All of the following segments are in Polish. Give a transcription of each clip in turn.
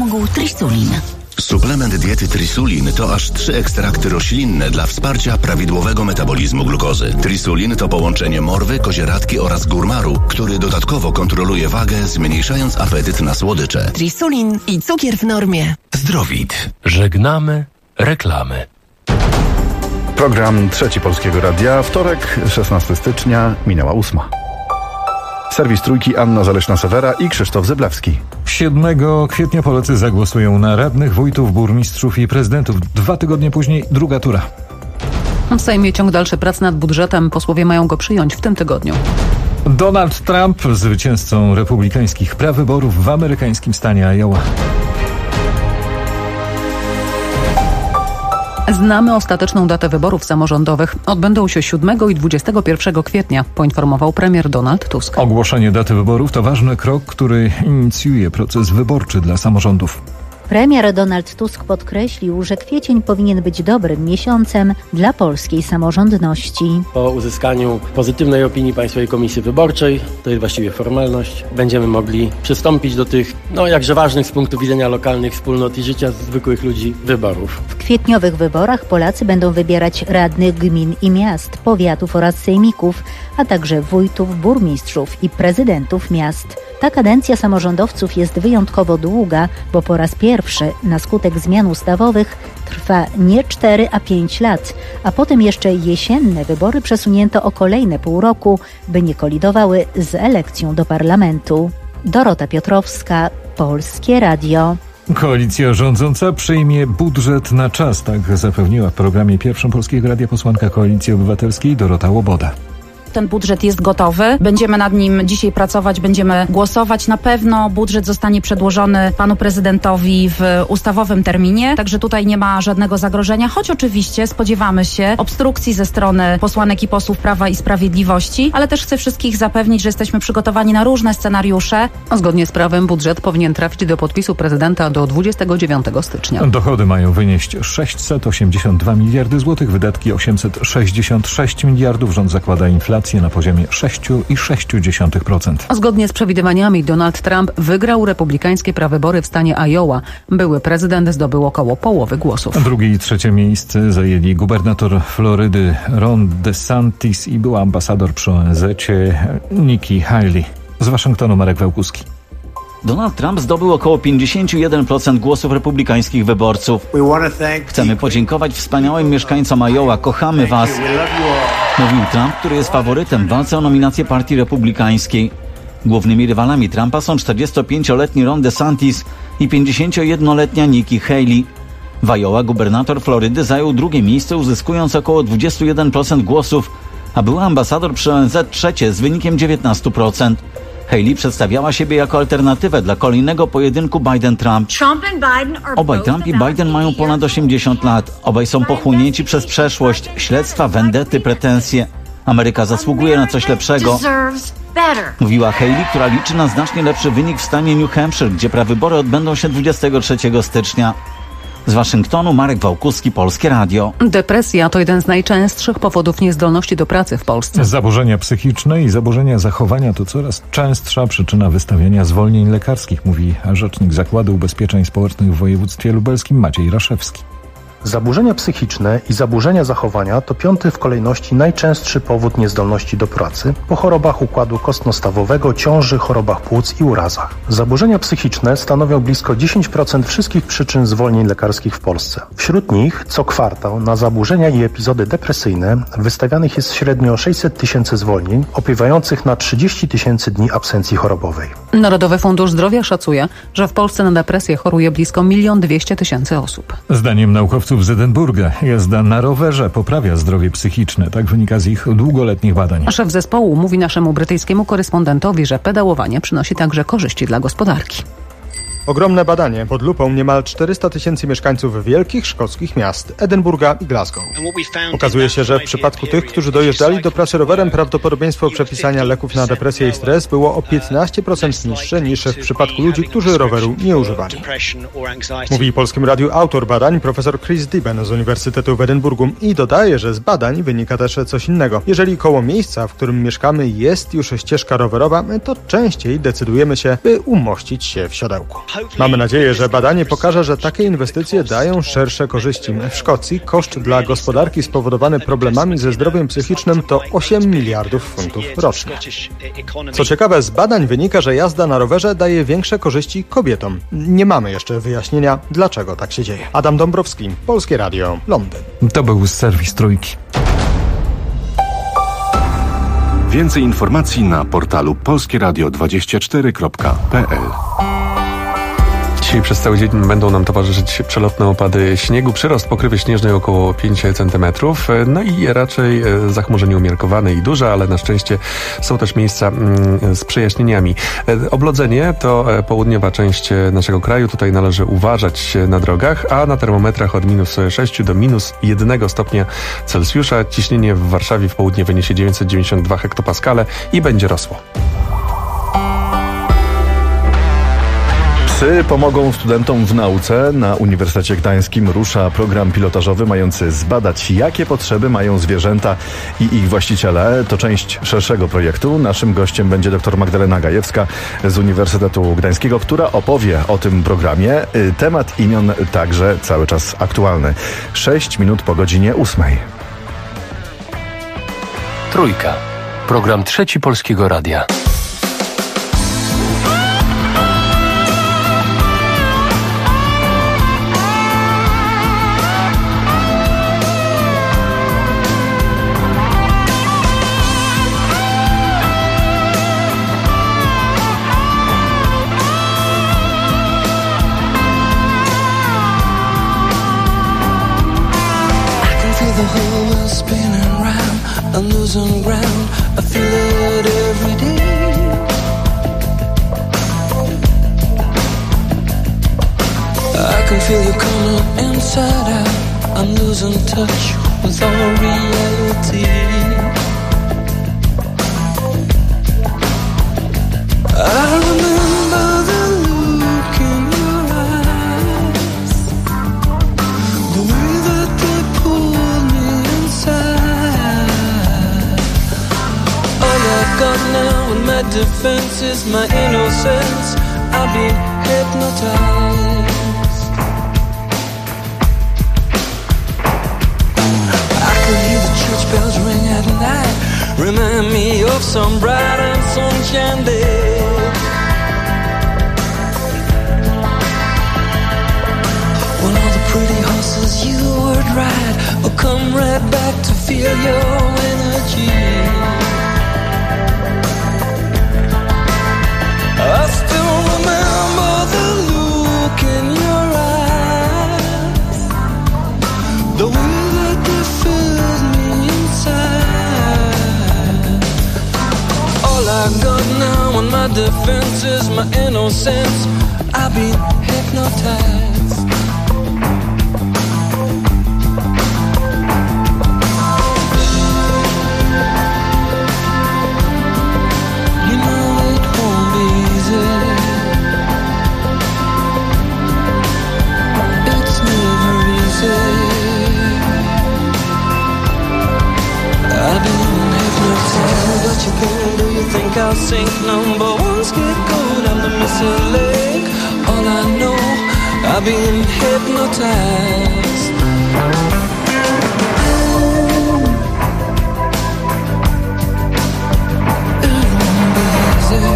pomógł Trisulin. Suplement diety Trisulin to aż 3 ekstrakty roślinne dla wsparcia prawidłowego metabolizmu glukozy. Trisulin to połączenie morwy, kozieradki oraz górmaru, który dodatkowo kontroluje wagę, zmniejszając apetyt na słodycze. Trisulin i cukier w normie. Zdrowit. Żegnamy reklamy. Program Trzeci Polskiego Radia. Wtorek, 16 stycznia, minęła 8. Serwis Trójki, Anna Zaleśna-Sewera i Krzysztof Zyblewski. 7 kwietnia Polacy zagłosują na radnych, wójtów, burmistrzów i prezydentów. 2 tygodnie później druga tura. W Sejmie ciąg dalszy prac nad budżetem. Posłowie mają go przyjąć w tym tygodniu. Donald Trump zwycięzcą republikańskich prawyborów w amerykańskim stanie Iowa. Znamy ostateczną datę wyborów samorządowych. Odbędą się 7 i 21 kwietnia, poinformował premier Donald Tusk. Ogłoszenie daty wyborów to ważny krok, który inicjuje proces wyborczy dla samorządów. Premier Donald Tusk podkreślił, że kwiecień powinien być dobrym miesiącem dla polskiej samorządności. Po uzyskaniu pozytywnej opinii Państwowej Komisji Wyborczej, to jest właściwie formalność, będziemy mogli przystąpić do tych, jakże ważnych z punktu widzenia lokalnych wspólnot i życia zwykłych ludzi wyborów. W kwietniowych wyborach Polacy będą wybierać radnych gmin i miast, powiatów oraz sejmików, a także wójtów, burmistrzów i prezydentów miast. Ta kadencja samorządowców jest wyjątkowo długa, bo po raz pierwszy na skutek zmian ustawowych trwa nie 4, a 5 lat, a potem jeszcze jesienne wybory przesunięto o kolejne pół roku, by nie kolidowały z elekcją do parlamentu. Dorota Piotrowska, Polskie Radio. Koalicja rządząca przyjmie budżet na czas, tak zapewniła w programie Pierwszym Polskiego Radia posłanka Koalicji Obywatelskiej Dorota Łoboda. Ten budżet jest gotowy. Będziemy nad nim dzisiaj pracować, będziemy głosować. Na pewno budżet zostanie przedłożony panu prezydentowi w ustawowym terminie, także tutaj nie ma żadnego zagrożenia, choć oczywiście spodziewamy się obstrukcji ze strony posłanek i posłów Prawa i Sprawiedliwości, ale też chcę wszystkich zapewnić, że jesteśmy przygotowani na różne scenariusze. Zgodnie z prawem budżet powinien trafić do podpisu prezydenta do 29 stycznia. Dochody mają wynieść 682 miliardy złotych, wydatki 866 miliardów. Rząd zakłada inflację na poziomie 6,6%. Zgodnie z przewidywaniami Donald Trump wygrał republikańskie prawybory w stanie Iowa. Były prezydent zdobył około połowy głosów. Drugie i trzecie miejsce zajęli gubernator Florydy Ron DeSantis i była ambasador przy ONZ-cie Nikki Haley. Z Waszyngtonu Marek Wełkuski. Donald Trump zdobył około 51% głosów republikańskich wyborców. Chcemy podziękować wspaniałym mieszkańcom Iowa. Kochamy Was. Mówił Trump, który jest faworytem w walce o nominację partii republikańskiej. Głównymi rywalami Trumpa są 45-letni Ron DeSantis i 51-letnia Nikki Haley. W Iowa gubernator Florydy zajął drugie miejsce, uzyskując około 21% głosów, a była ambasador przy ONZ trzecie z wynikiem 19%. Haley przedstawiała siebie jako alternatywę dla kolejnego pojedynku Biden-Trump. Obaj Trump i Biden mają ponad 80 lat. Obaj są pochłonięci przez przeszłość, śledztwa, wendety, pretensje. Ameryka zasługuje na coś lepszego. Mówiła Haley, która liczy na znacznie lepszy wynik w stanie New Hampshire, gdzie prawybory odbędą się 23 stycznia. Z Waszyngtonu Marek Wałkuski, Polskie Radio. Depresja to jeden z najczęstszych powodów niezdolności do pracy w Polsce. Zaburzenia psychiczne i zaburzenia zachowania to coraz częstsza przyczyna wystawiania zwolnień lekarskich, mówi rzecznik Zakładu Ubezpieczeń Społecznych w województwie lubelskim Maciej Raszewski. Zaburzenia psychiczne i zaburzenia zachowania to 5. w kolejności najczęstszy powód niezdolności do pracy po chorobach układu kostno-stawowego, ciąży, chorobach płuc i urazach. Zaburzenia psychiczne stanowią blisko 10% wszystkich przyczyn zwolnień lekarskich w Polsce. Wśród nich co kwartał na zaburzenia i epizody depresyjne wystawianych jest średnio 600 tysięcy zwolnień, opiewających na 30 tysięcy dni absencji chorobowej. Narodowy Fundusz Zdrowia szacuje, że w Polsce na depresję choruje blisko 1 200 000 osób. Zdaniem naukowców z Edynburga jazda na rowerze poprawia zdrowie psychiczne. Tak wynika z ich długoletnich badań. Szef zespołu mówi naszemu brytyjskiemu korespondentowi, że pedałowanie przynosi także korzyści dla gospodarki. Ogromne badanie pod lupą niemal 400 tysięcy mieszkańców wielkich szkockich miast Edynburga i Glasgow. Okazuje się, że w przypadku tych, którzy dojeżdżali do pracy rowerem, prawdopodobieństwo przepisania leków na depresję i stres było o 15% niższe niż w przypadku ludzi, którzy roweru nie używali. Mówi Polskim Radiu autor badań, profesor Chris Dibben z Uniwersytetu w Edynburgu i dodaje, że z badań wynika też coś innego. Jeżeli koło miejsca, w którym mieszkamy, jest już ścieżka rowerowa, to częściej decydujemy się, by umościć się w siodełku. Mamy nadzieję, że badanie pokaże, że takie inwestycje dają szersze korzyści. W Szkocji koszt dla gospodarki spowodowany problemami ze zdrowiem psychicznym to 8 miliardów funtów rocznie. Co ciekawe, z badań wynika, że jazda na rowerze daje większe korzyści kobietom. Nie mamy jeszcze wyjaśnienia, dlaczego tak się dzieje. Adam Dąbrowski, Polskie Radio, Londyn. To był serwis Trójki. Więcej informacji na portalu polskieradio24.pl. Dzisiaj przez cały dzień będą nam towarzyszyć przelotne opady śniegu, przyrost pokrywy śnieżnej około 5 cm, no i raczej zachmurzenie umiarkowane i duże, ale na szczęście są też miejsca z przejaśnieniami. Oblodzenie to południowa część naszego kraju, tutaj należy uważać na drogach, a na termometrach od -6 do -1 stopnia Celsjusza. Ciśnienie w Warszawie w południe wyniesie 992 hektopaskale i będzie rosło. Psy pomogą studentom w nauce. Na Uniwersytecie Gdańskim rusza program pilotażowy mający zbadać, jakie potrzeby mają zwierzęta i ich właściciele. To część szerszego projektu. Naszym gościem będzie dr Magdalena Gajewska z Uniwersytetu Gdańskiego, która opowie o tym programie. Temat imion także cały czas aktualny. 6 minut po godzinie 8. Trójka. Program Trzeci Polskiego Radia. I'm losing ground, I feel it every day. I can feel you coming inside out. I'm losing touch with all reality. I remember the look in your eyes, the way that they pulled me inside. All I got now in my defense is my innocence. I've been hypnotized. I can hear the church bells ring at night, remind me of some bright and sunshine day. When all the pretty horses you would ride will come right back to feel your energy. I still remember the look in your eyes, the way that they filled me inside. All I got now on my defense is my innocence. I've been hypnotized. You know it won't be easy. It's never easy. I've been hypnotized. What you think? Do you think I'll sink? Number one scapegoat, I'm the missing link. All I know, I've been hypnotized. It won't be easy.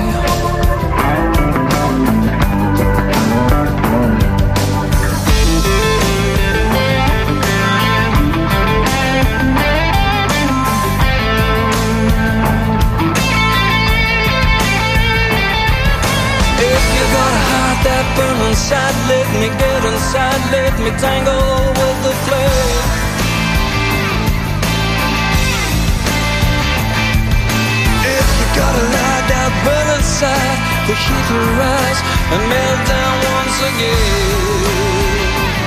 That burn inside, let me get inside, let me tangle with the flame. If you gotta lie down, burn inside, the heat will rise and melt down once again.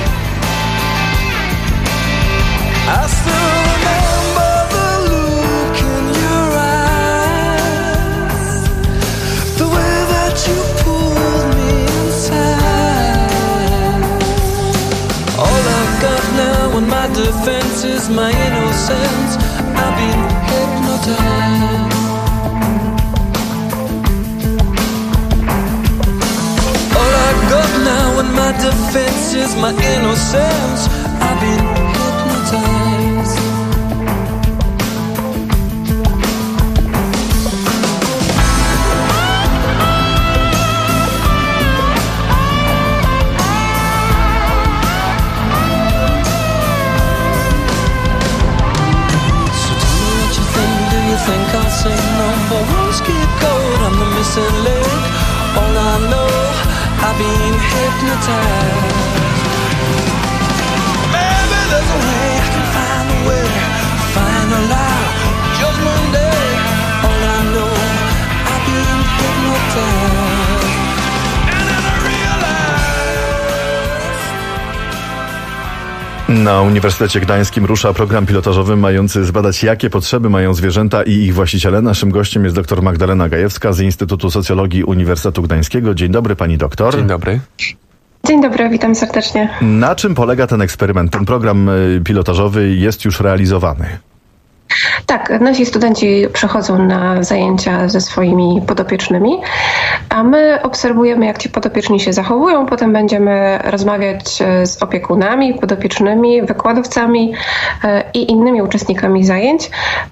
I still remember the look in your eyes, the way that you pulled me inside. All I've got now in my defense is my innocence. I've been hypnotized. All I got My defense is my innocence. I've been hypnotized. Think I'll sing number one scapegoat, I'm the missing link. All I know, I've been hypnotized. Maybe there's a way I can find a way, find a lie, judgment day. All I know, I've been hypnotized. And then I Na Uniwersytecie Gdańskim rusza program pilotażowy mający zbadać, jakie potrzeby mają zwierzęta i ich właściciele. Naszym gościem jest dr Magdalena Gajewska z Instytutu Socjologii Uniwersytetu Gdańskiego. Dzień dobry, pani doktor. Dzień dobry. Dzień dobry, witam serdecznie. Na czym polega ten eksperyment? Ten program pilotażowy jest już realizowany. Tak, nasi studenci przychodzą na zajęcia ze swoimi podopiecznymi, a my obserwujemy, jak ci podopieczni się zachowują. Potem będziemy rozmawiać z opiekunami, podopiecznymi, wykładowcami i innymi uczestnikami zajęć,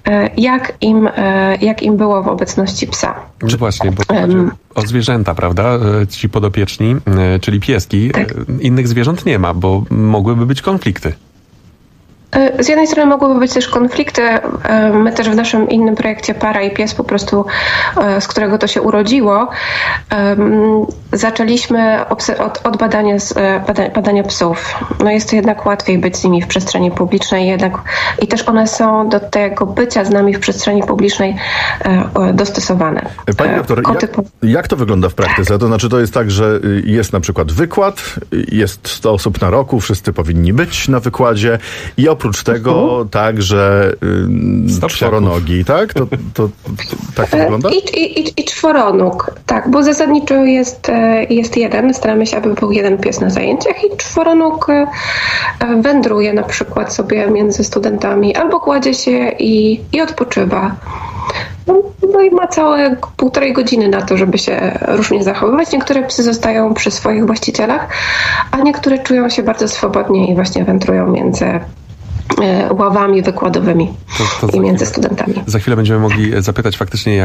jak im było w obecności psa. No właśnie, bo chodzi o zwierzęta, prawda? Ci podopieczni, czyli pieski. Tak. Innych zwierząt nie ma, bo mogłyby być konflikty. Z jednej strony mogłyby być też konflikty. My też w naszym innym projekcie Para i Pies, po prostu z którego to się urodziło, zaczęliśmy od badania psów. No jest to jednak łatwiej być z nimi w przestrzeni publicznej i też one są do tego bycia z nami w przestrzeni publicznej dostosowane. Pani doktor, jak to wygląda w praktyce? To znaczy, to jest tak, że jest na przykład wykład, jest 100 osób na roku, wszyscy powinni być na wykładzie i oprócz tego także czworonogi, tak? Tak to wygląda? I czworonóg, tak, bo zasadniczo jest jeden, staramy się, aby był jeden pies na zajęciach i czworonóg wędruje na przykład sobie między studentami albo kładzie się i odpoczywa. No i ma całe 1,5 godziny na to, żeby się różnie zachowywać. Niektóre psy zostają przy swoich właścicielach, a niektóre czują się bardzo swobodnie i właśnie wędrują między ławami wykładowymi i między studentami. Za chwilę będziemy mogli zapytać faktycznie,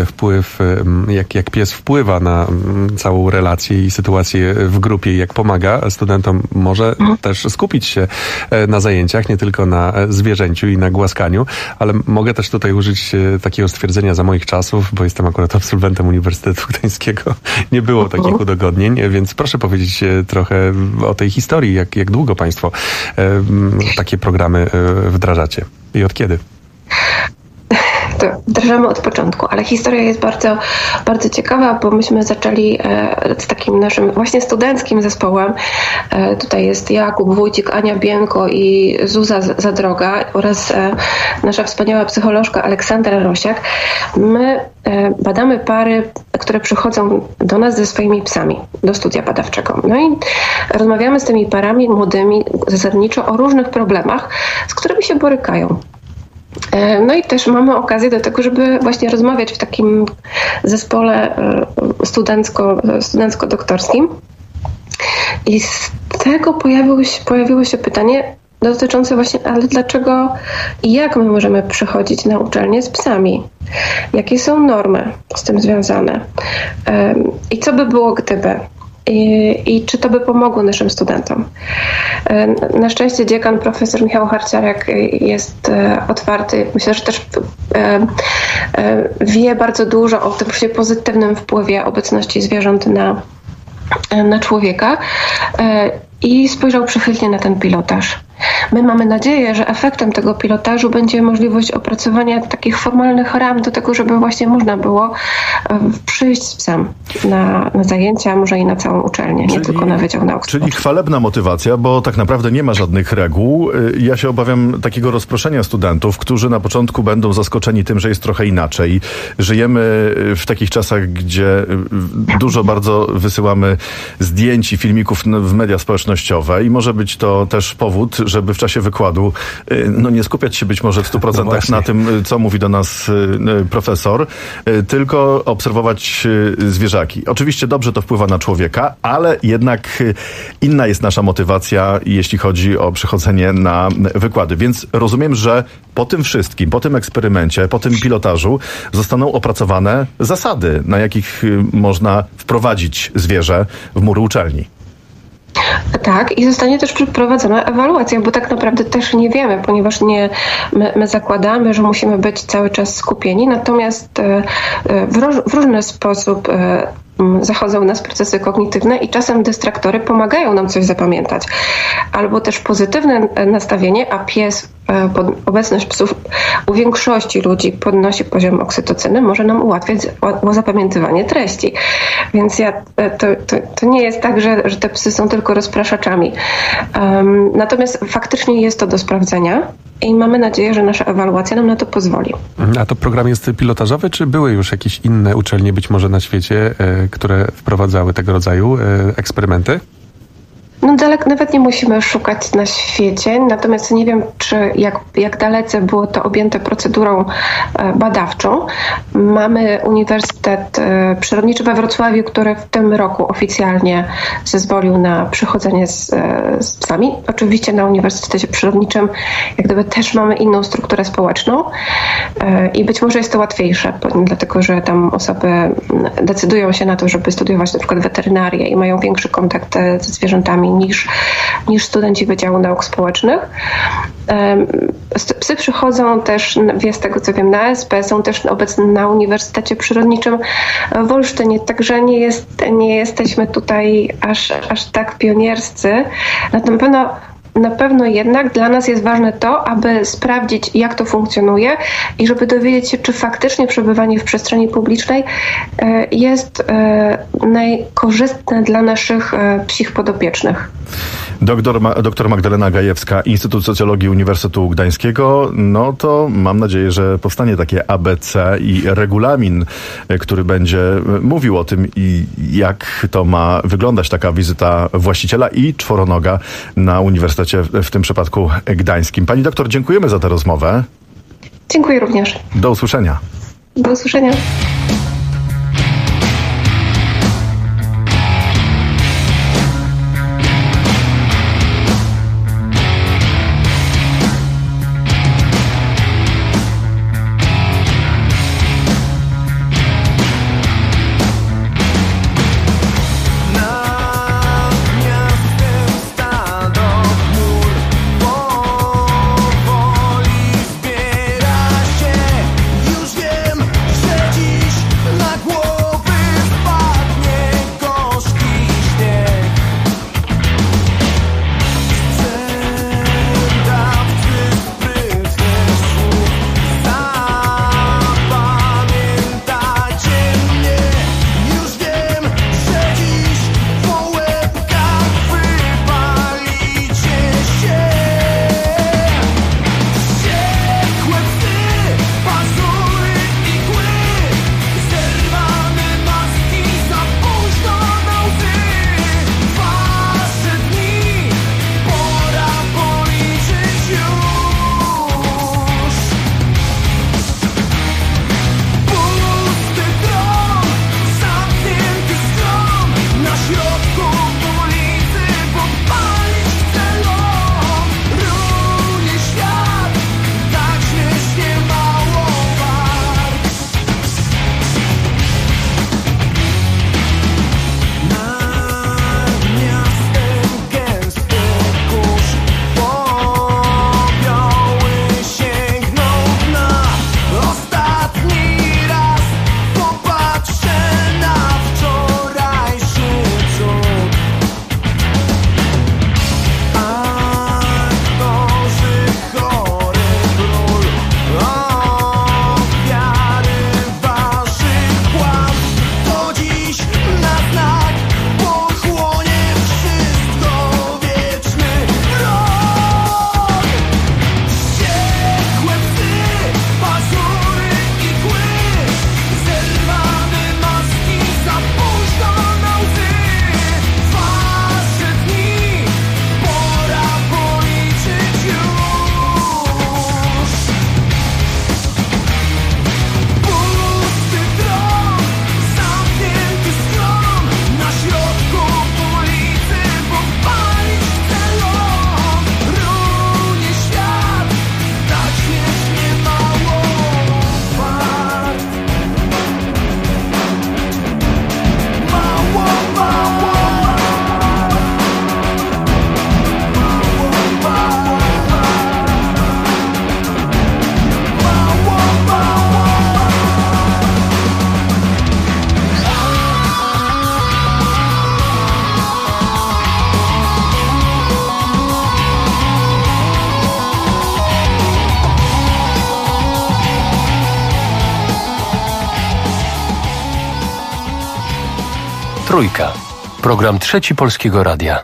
jak pies wpływa na całą relację i sytuację w grupie i jak pomaga studentom. Może też skupić się na zajęciach, nie tylko na zwierzęciu i na głaskaniu, ale mogę też tutaj użyć takiego stwierdzenia za moich czasów, bo jestem akurat absolwentem Uniwersytetu Gdańskiego. Nie było takich udogodnień, więc proszę powiedzieć trochę o tej historii, jak długo państwo takie programy wdrażacie i od kiedy? To wdrażamy od początku, ale historia jest bardzo, bardzo ciekawa, bo myśmy zaczęli z takim naszym właśnie studenckim zespołem. Tutaj jest Jakub Wójcik, Ania Bienko i Zuza Zadroga oraz nasza wspaniała psycholożka Aleksandra Rosiak. My badamy pary, które przychodzą do nas ze swoimi psami do studia badawczego. No i rozmawiamy z tymi parami młodymi zasadniczo o różnych problemach, z którymi się borykają. No i też mamy okazję do tego, żeby właśnie rozmawiać w takim zespole studencko-doktorskim. I z tego pojawiło się pytanie dotyczące właśnie, ale dlaczego i jak my możemy przychodzić na uczelnię z psami? Jakie są normy z tym związane? I co by było gdyby? I czy to by pomogło naszym studentom. Na szczęście dziekan profesor Michał Harciarek jest otwarty. Myślę, że też wie bardzo dużo o tym pozytywnym wpływie obecności zwierząt na człowieka i spojrzał przychylnie na ten pilotaż. My mamy nadzieję, że efektem tego pilotażu będzie możliwość opracowania takich formalnych ram do tego, żeby właśnie można było przyjść z psem na zajęcia, może i na całą uczelnię, nie tylko na Wydział Nauk Społecznych. Czyli chwalebna motywacja, bo tak naprawdę nie ma żadnych reguł. Ja się obawiam takiego rozproszenia studentów, którzy na początku będą zaskoczeni tym, że jest trochę inaczej. Żyjemy w takich czasach, gdzie dużo bardzo wysyłamy zdjęć i filmików w media społecznościowe i może być to też powód, żeby żeby w czasie wykładu nie skupiać się być może w 100% na tym, co mówi do nas profesor, tylko obserwować zwierzaki. Oczywiście dobrze to wpływa na człowieka, ale jednak inna jest nasza motywacja, jeśli chodzi o przychodzenie na wykłady. Więc rozumiem, że po tym wszystkim, po tym eksperymencie, po tym pilotażu zostaną opracowane zasady, na jakich można wprowadzić zwierzę w mury uczelni. Tak, i zostanie też przeprowadzona ewaluacja, bo tak naprawdę też nie wiemy, ponieważ my zakładamy, że musimy być cały czas skupieni, natomiast w różny sposób zachodzą w nas procesy kognitywne i czasem dystraktory pomagają nam coś zapamiętać. Albo też pozytywne nastawienie, a obecność psów u większości ludzi podnosi poziom oksytocyny, może nam ułatwiać zapamiętywanie treści. Więc to nie jest tak, że te psy są tylko rozpraszaczami. Natomiast faktycznie jest to do sprawdzenia i mamy nadzieję, że nasza ewaluacja nam na to pozwoli. A to program jest pilotażowy, czy były już jakieś inne uczelnie być może na świecie, które wprowadzały tego rodzaju eksperymenty? Nawet nie musimy szukać na świecie, natomiast nie wiem, jak dalece było to objęte procedurą badawczą. Mamy Uniwersytet Przyrodniczy we Wrocławiu, który w tym roku oficjalnie zezwolił na przychodzenie z psami. Oczywiście na Uniwersytecie Przyrodniczym jak gdyby też mamy inną strukturę społeczną i być może jest to łatwiejsze, dlatego że tam osoby decydują się na to, żeby studiować na przykład weterynarię i mają większy kontakt ze zwierzętami niż studenci Wydziału Nauk Społecznych. Psy przychodzą też, z tego co wiem, na SP, są też obecne na Uniwersytecie Przyrodniczym w Olsztynie, także nie jesteśmy tutaj aż tak pionierscy. Na pewno jednak dla nas jest ważne to, aby sprawdzić, jak to funkcjonuje i żeby dowiedzieć się, czy faktycznie przebywanie w przestrzeni publicznej jest najkorzystne dla naszych psich podopiecznych. Doktor Magdalena Gajewska, Instytut Socjologii Uniwersytetu Gdańskiego. No to mam nadzieję, że powstanie takie ABC i regulamin, który będzie mówił o tym, jak to ma wyglądać taka wizyta właściciela i czworonoga na Uniwersytecie, w tym przypadku gdańskim. Pani doktor, dziękujemy za tę rozmowę. Dziękuję również. Do usłyszenia. Do usłyszenia. Dziś Trójka. Program Trzeci Polskiego Radia.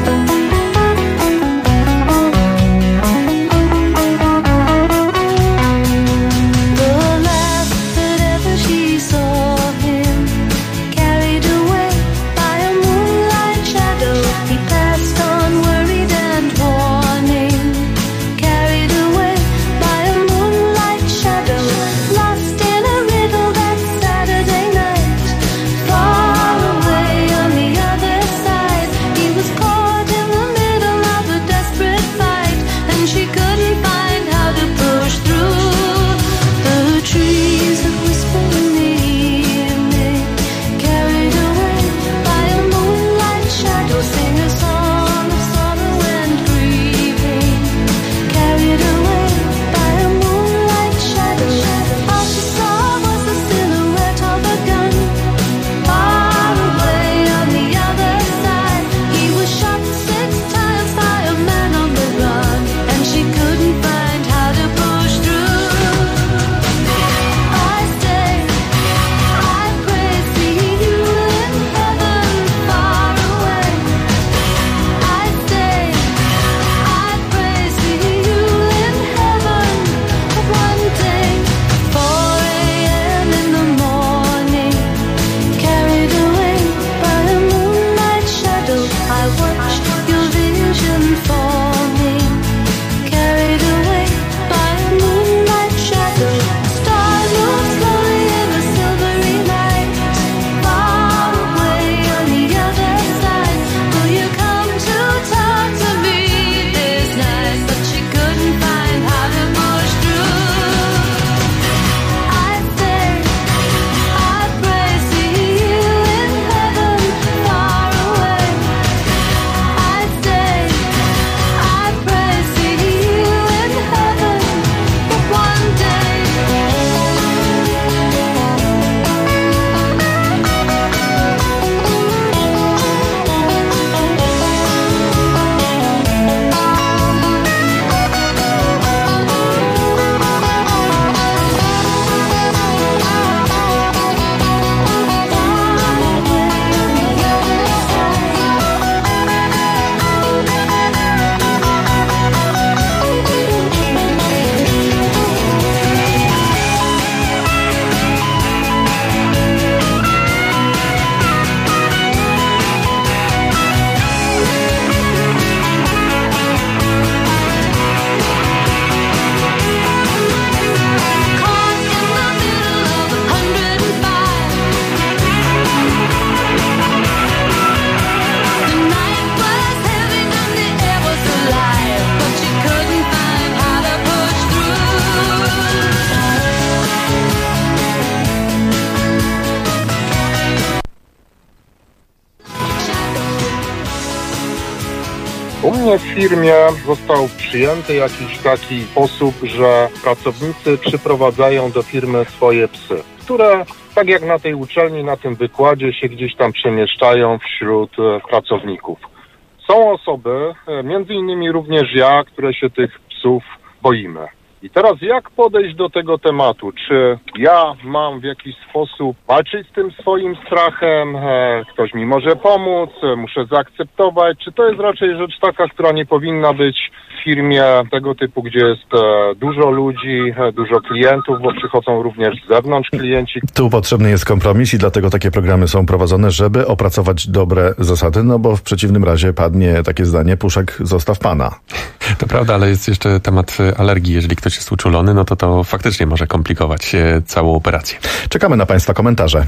U mnie w firmie został przyjęty jakiś taki sposób, że pracownicy przyprowadzają do firmy swoje psy, które tak jak na tej uczelni, na tym wykładzie się gdzieś tam przemieszczają wśród pracowników. Są osoby, między innymi również ja, które się tych psów boimy. I teraz jak podejść do tego tematu? Czy ja mam w jakiś sposób walczyć z tym swoim strachem? Ktoś mi może pomóc? Muszę zaakceptować? Czy to jest raczej rzecz taka, która nie powinna być w firmie tego typu, gdzie jest dużo ludzi, dużo klientów, bo przychodzą również z zewnątrz klienci? Tu potrzebny jest kompromis i dlatego takie programy są prowadzone, żeby opracować dobre zasady, no bo w przeciwnym razie padnie takie zdanie: puszek zostaw pana. To prawda, ale jest jeszcze temat alergii. Jeżeli ktoś jest uczulony, no to faktycznie może komplikować całą operację. Czekamy na Państwa komentarze.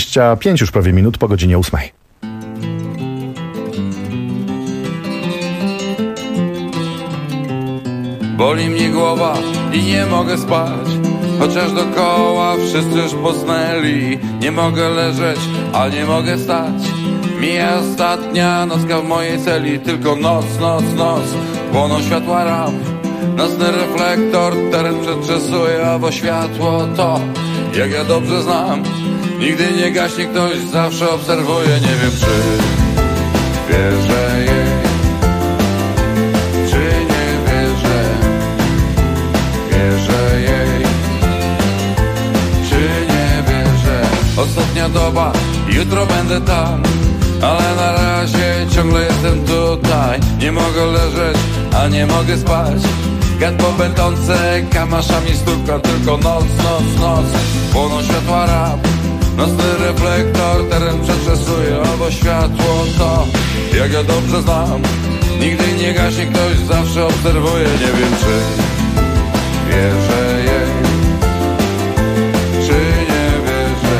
25 już prawie minut po godzinie 8. Boli mnie głowa i nie mogę spać, chociaż dookoła wszyscy już posnęli. Nie mogę leżeć, a nie mogę stać. Mija ostatnia nocka w mojej celi. Tylko noc, noc, noc. Płoną światła ramp. Nocny reflektor teren przetrzesuje, bo światło to, jak ja dobrze znam, nigdy nie gaśnie, ktoś zawsze obserwuje. Nie wiem, czy wierzę jej, czy nie wierzę. Wierzę jej, czy nie wierzę. Ostatnia doba, jutro będę tam. ale na razie ciągle jestem tutaj. Nie mogę leżeć, a nie mogę spać. Gad po betonce, kamaszami stuka, tylko noc, noc, noc. Płoną światła rap, nocny reflektor, teren przetrzesuje, albo światło to, jak ja dobrze znam. Nigdy nie gaśnie ktoś, zawsze obserwuje. Nie wiem, czy wierzę jej, czy nie wierzę.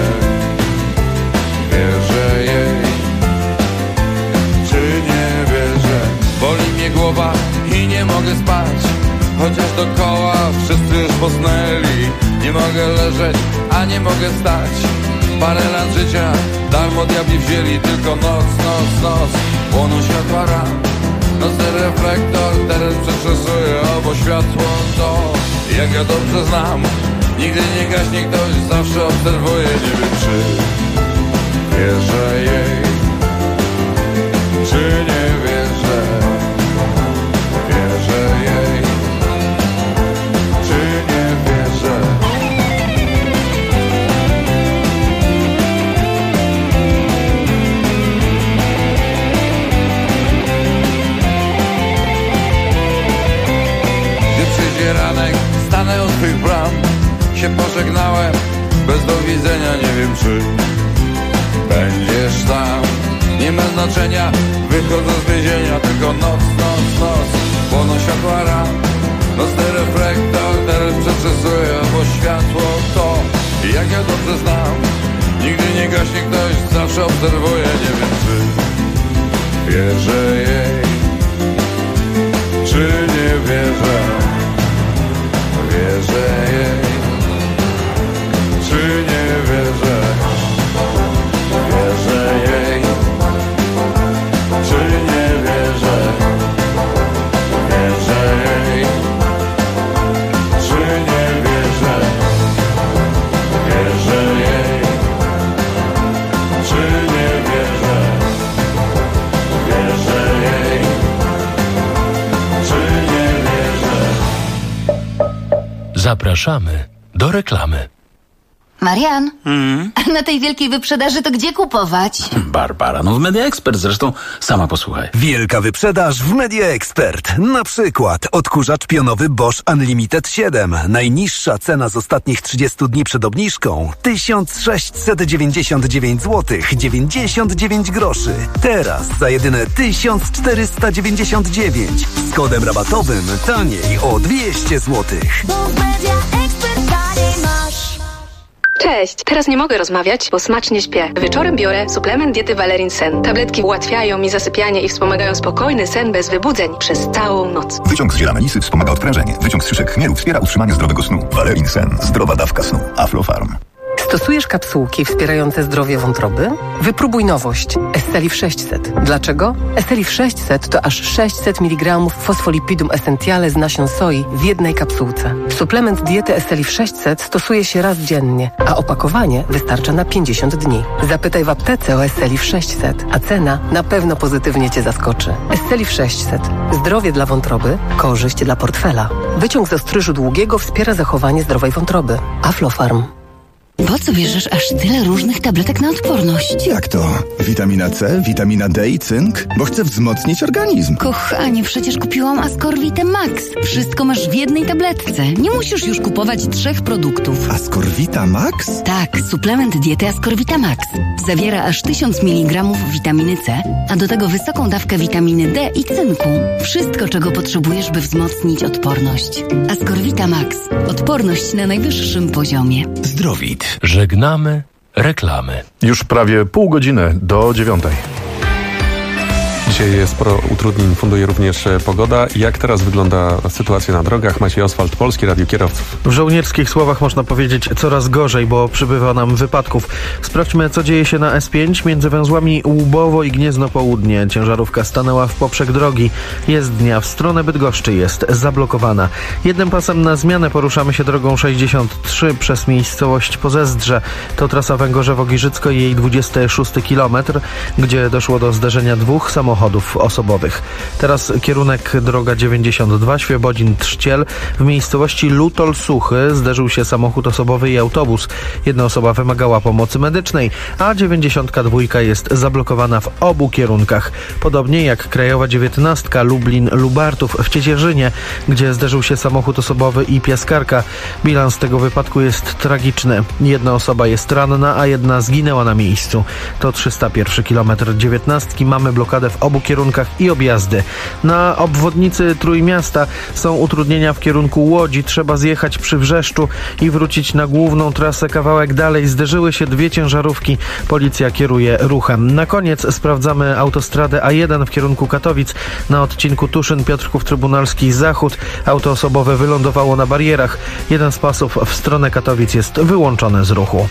Wierzę jej, czy nie wierzę. Boli mnie głowa i nie mogę spać, chociaż dookoła wszyscy już posnęli. Nie mogę leżeć, a nie mogę stać. Parę lat życia darmo diabli wzięli, tylko noc, noc, noc. Płoną światła ram, nocny reflektor, teren przetrzesuje, albo światło to, jak ja dobrze znam. Nigdy nie gaśnie ktoś, zawsze obserwuje. Nie wiem, czy wierzę jej, czy nie wierzę. Wierzę jej, czy nie wierzę. Gdy przyjdzie ranek, stanę u twych bram. Się pożegnałem, bez do widzenia. Nie wiem, czy będziesz tam. Nie ma znaczenia, wychodzę z więzienia, tylko noc, noc, noc. Płoną światła ram, nocny reflektor, teren przetrzesuje, bo światło to, jak ja dobrze znam. Nigdy nie gaśnie ktoś, zawsze obserwuje. Nie wiem, czy wierzę jej, czy nie wierzę. Wierzę jej, czy nie wierzę. Wierzę jej, czy nie wierzę. Wierzę jej, czy nie wierzę. Wierzę jej, czy nie wierzę. Wierzę jej, czy nie wierzę. Zapraszamy do reklamy. Marian, a na tej wielkiej wyprzedaży to gdzie kupować? Barbara, no w Media Expert, zresztą sama posłuchaj. Wielka wyprzedaż w Media Expert. Na przykład odkurzacz pionowy Bosch Unlimited 7. Najniższa cena z ostatnich 30 dni przed obniżką 1699 zł 99 groszy. Teraz za jedyne 1499. Z kodem rabatowym taniej o 200 zł. Cześć, teraz nie mogę rozmawiać, bo smacznie śpię. Wieczorem biorę suplement diety Valerin Sen. Tabletki ułatwiają mi zasypianie i wspomagają spokojny sen bez wybudzeń przez całą noc. Wyciąg z ziela melisy wspomaga odprężenie. Wyciąg z szyszek chmielu wspiera utrzymanie zdrowego snu. Valerin Sen. Zdrowa dawka snu. Aflofarm. Stosujesz kapsułki wspierające zdrowie wątroby? Wypróbuj nowość. Esselif 600. Dlaczego? Esselif 600 to aż 600 mg fosfolipidum essentiale z nasion soi w jednej kapsułce. Suplement diety Esselif 600 stosuje się raz dziennie, a opakowanie wystarcza na 50 dni. Zapytaj w aptece o Esselif 600, a cena na pewno pozytywnie Cię zaskoczy. Esselif 600. Zdrowie dla wątroby, korzyść dla portfela. Wyciąg z ostryżu długiego wspiera zachowanie zdrowej wątroby. Aflofarm. Po co bierzesz aż tyle różnych tabletek na odporność? Jak to? Witamina C, witamina D i cynk? Bo chcę wzmocnić organizm. Kochanie, przecież kupiłam Ascorvitę Max. Wszystko masz w jednej tabletce. Nie musisz już kupować 3 produktów. Ascorvita Max? Tak, suplement diety Ascorvita Max. Zawiera aż 1000 mg witaminy C, a do tego wysoką dawkę witaminy D i cynku. Wszystko, czego potrzebujesz, by wzmocnić odporność. Ascorvita Max. Odporność na najwyższym poziomie. Zdrowit. Żegnamy reklamy. Już prawie pół godziny do 9. Dzisiaj sporo utrudnień funduje również pogoda. Jak teraz wygląda sytuacja na drogach? Maciej Oswald, Polskie Radio Kierowców. W żołnierskich słowach można powiedzieć coraz gorzej, bo przybywa nam wypadków. Sprawdźmy, co dzieje się na S5 między węzłami Łubowo i Gniezno Południe. Ciężarówka stanęła w poprzek drogi. Jezdnia w stronę Bydgoszczy jest zablokowana. Jednym pasem na zmianę poruszamy się drogą 63 przez miejscowość Pozezdrze. To trasa Węgorzewo-Giżycko i jej 26 kilometr, gdzie doszło do zderzenia dwóch samochodów. samochodów osobowych. Teraz kierunek droga 92, Świebodzin-Trzciel. W miejscowości Lutol-Suchy zderzył się samochód osobowy i autobus. Jedna osoba wymagała pomocy medycznej, a 92 jest zablokowana w obu kierunkach. Podobnie jak krajowa 19 Lublin-Lubartów w Ciecierzynie, gdzie zderzył się samochód osobowy i piaskarka. Bilans tego wypadku jest tragiczny. Jedna osoba jest ranna, a jedna zginęła na miejscu. To 301 kilometr 19. Mamy blokadę w obu kierunkach i objazdy. Na obwodnicy Trójmiasta są utrudnienia w kierunku Łodzi. Trzeba zjechać przy Wrzeszczu i wrócić na główną trasę kawałek dalej. Zderzyły się dwie ciężarówki. Policja kieruje ruchem. Na koniec sprawdzamy autostradę A1 w kierunku Katowic. Na odcinku Tuszyn-Piotrków Trybunalski Zachód auto osobowe wylądowało na barierach. Jeden z pasów w stronę Katowic jest wyłączony z ruchu.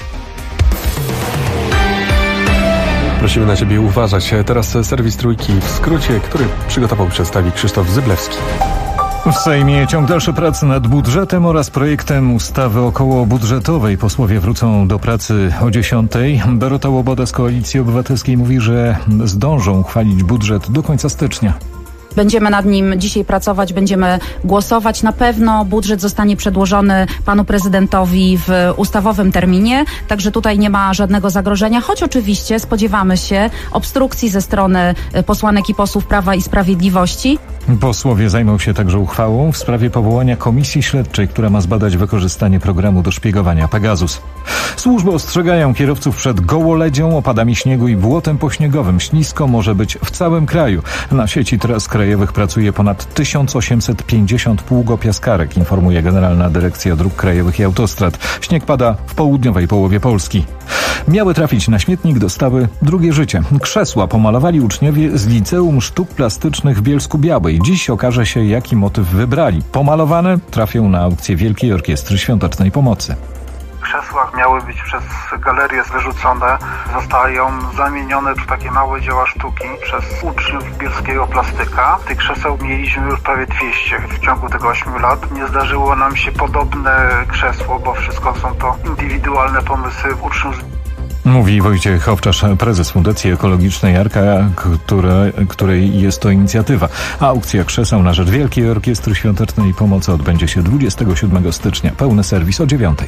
Prosimy na Ciebie uważać. Teraz serwis Trójki w skrócie, który przygotował i przedstawi Krzysztof Zyblewski. W Sejmie ciąg dalszy prac nad budżetem oraz projektem ustawy okołobudżetowej. Posłowie wrócą do pracy o 10:00. Dorota Łoboda z Koalicji Obywatelskiej mówi, że zdążą uchwalić budżet do końca stycznia. Będziemy nad nim dzisiaj pracować, będziemy głosować. Na pewno budżet zostanie przedłożony panu prezydentowi w ustawowym terminie, także tutaj nie ma żadnego zagrożenia, choć oczywiście spodziewamy się obstrukcji ze strony posłanek i posłów Prawa i Sprawiedliwości. Posłowie zajmą się także uchwałą w sprawie powołania komisji śledczej, która ma zbadać wykorzystanie programu do szpiegowania Pegasus. Służby ostrzegają kierowców przed gołoledzią, opadami śniegu i błotem pośniegowym. Ślisko może być w całym kraju. Na sieci tras krajowych pracuje ponad 1850 pługopiaskarek, informuje Generalna Dyrekcja Dróg Krajowych i Autostrad. Śnieg pada w południowej połowie Polski. Miały trafić na śmietnik, dostały drugie życie. Krzesła pomalowali uczniowie z Liceum Sztuk Plastycznych w Bielsku-Białej. Dziś okaże się, jaki motyw wybrali. Pomalowane trafią na aukcję Wielkiej Orkiestry Świątecznej Pomocy. Krzesła miały być przez galerię wyrzucone, zostają zamienione w takie małe dzieła sztuki przez uczniów bielskiego plastyka. Tych krzeseł mieliśmy już prawie 200 w ciągu tego 8 lat. Nie zdarzyło nam się podobne krzesło, bo wszystko są to indywidualne pomysły uczniów. Mówi Wojciech Owczarz, prezes Fundacji Ekologicznej Arka, której jest to inicjatywa. Aukcja krzeseł na rzecz Wielkiej Orkiestry Świątecznej Pomocy odbędzie się 27 stycznia. Pełny serwis o 9:00.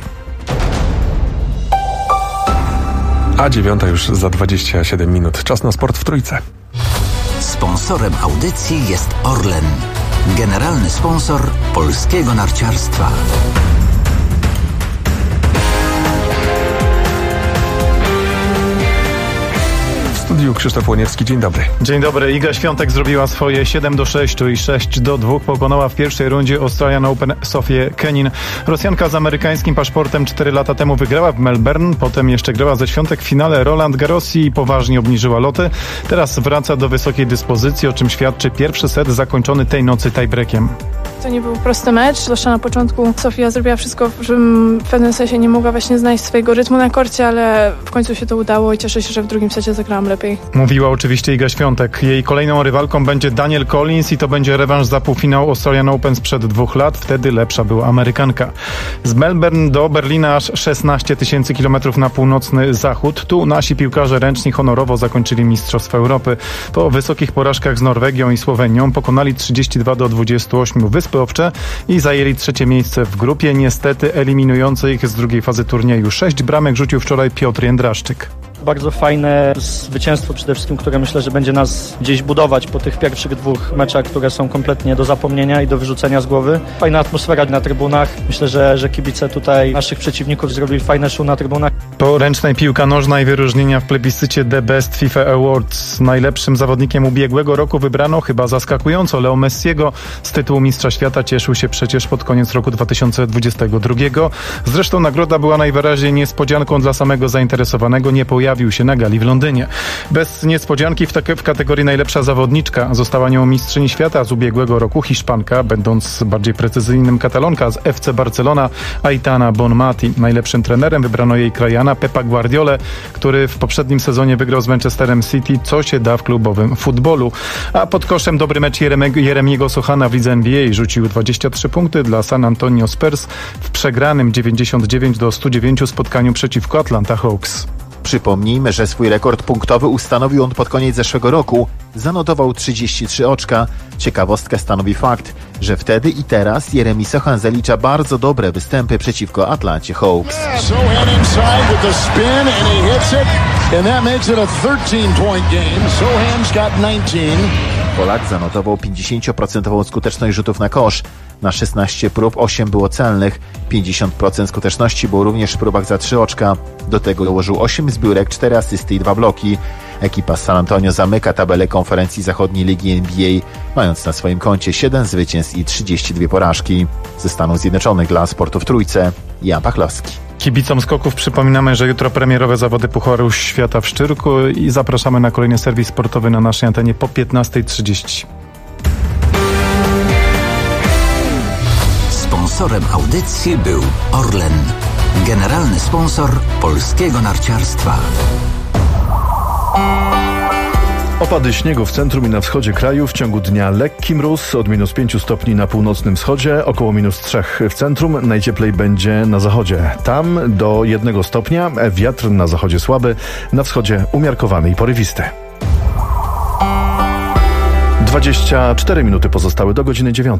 A 9:00 już za 27 minut. Czas na sport w Trójce. Sponsorem audycji jest Orlen, generalny sponsor polskiego narciarstwa. W studiu Krzysztof Łoniewski. Dzień dobry. Dzień dobry. Iga Świątek zrobiła swoje 7-6 i 6-2. Pokonała w pierwszej rundzie Australian Open Sofię Kenin. Rosjanka z amerykańskim paszportem 4 lata temu wygrała w Melbourne. Potem jeszcze grała ze Świątek w finale Roland Garrosi i poważnie obniżyła loty. Teraz wraca do wysokiej dyspozycji, o czym świadczy pierwszy set zakończony tej nocy tiebreakiem. To nie był prosty mecz, zwłaszcza na początku. Sofia zrobiła wszystko, żebym w pewnym sensie nie mogła właśnie znaleźć swojego rytmu na korcie, ale w końcu się to udało i cieszę się, że w drugim secie zagrałam lepiej. Mówiła oczywiście Iga Świątek. Jej kolejną rywalką będzie Danielle Collins i to będzie rewanż za półfinał Australian Open sprzed 2 lat. Wtedy lepsza była Amerykanka. Z Melbourne do Berlina aż 16 000 kilometrów na północny zachód. Tu nasi piłkarze ręczni honorowo zakończyli Mistrzostwa Europy. Po wysokich porażkach z Norwegią i Słowenią pokonali 32-28 Wyspy Owcze i zajęli 3. miejsce w grupie, niestety eliminującej ich z drugiej fazy turnieju. 6 bramek rzucił wczoraj Piotr Jędraszczyk. Bardzo fajne zwycięstwo przede wszystkim, które myślę, że będzie nas gdzieś budować po tych pierwszych 2 meczach, które są kompletnie do zapomnienia i do wyrzucenia z głowy. Fajna atmosfera na trybunach. Myślę, że kibice tutaj naszych przeciwników zrobili fajne show na trybunach. Po ręcznej piłka nożna i wyróżnienia w plebiscycie The Best FIFA Awards najlepszym zawodnikiem ubiegłego roku wybrano chyba zaskakująco Leo Messiego. Z tytułu mistrza świata cieszył się przecież pod koniec roku 2022. Zresztą nagroda była najwyraźniej niespodzianką dla samego zainteresowanego. Nie pojawił się na gali w Londynie. Bez niespodzianki w kategorii najlepsza zawodniczka została nią mistrzyni świata z ubiegłego roku, Hiszpanka, będąc bardziej precyzyjnym Katalonka z FC Barcelona, Aitana Bonmati. Najlepszym trenerem wybrano jej krajana Pepa Guardiolę, który w poprzednim sezonie wygrał z Manchesterem City, co się da w klubowym futbolu. A pod koszem dobry mecz Jeremiego Sochana w lidze NBA. Rzucił 23 punkty dla San Antonio Spurs w przegranym 99-109 spotkaniu przeciwko Atlanta Hawks. Przypomnijmy, że swój rekord punktowy ustanowił on pod koniec zeszłego roku. Zanotował 33 oczka. Ciekawostkę stanowi fakt, że wtedy i teraz Jeremy Sochan zalicza bardzo dobre występy przeciwko Atlancie Hawks. Polak zanotował 50% skuteczność rzutów na kosz. Na 16 prób 8 było celnych. 50% skuteczności było również w próbach za 3 oczka. Do tego dołożył 8 zbiórek, 4 asysty i 2 bloki. Ekipa z San Antonio zamyka tabelę konferencji zachodniej ligi NBA, mając na swoim koncie 7 zwycięstw i 32 porażki. Ze Stanów Zjednoczonych dla Sportu w Trójce, Jan Pachlowski. Kibicom skoków przypominamy, że jutro premierowe zawody Pucharu Świata w Szczyrku i zapraszamy na kolejny serwis sportowy na naszej antenie po 15:30. Sponsorem audycji był Orlen, generalny sponsor polskiego narciarstwa. Opady śniegu w centrum i na wschodzie kraju. W ciągu dnia lekki mróz od -5 stopni na północnym wschodzie, około -3 w centrum. Najcieplej będzie na zachodzie. Tam do 1 stopnia. Wiatr na zachodzie słaby, na wschodzie umiarkowany i porywisty. 24 minuty pozostały do godziny 9.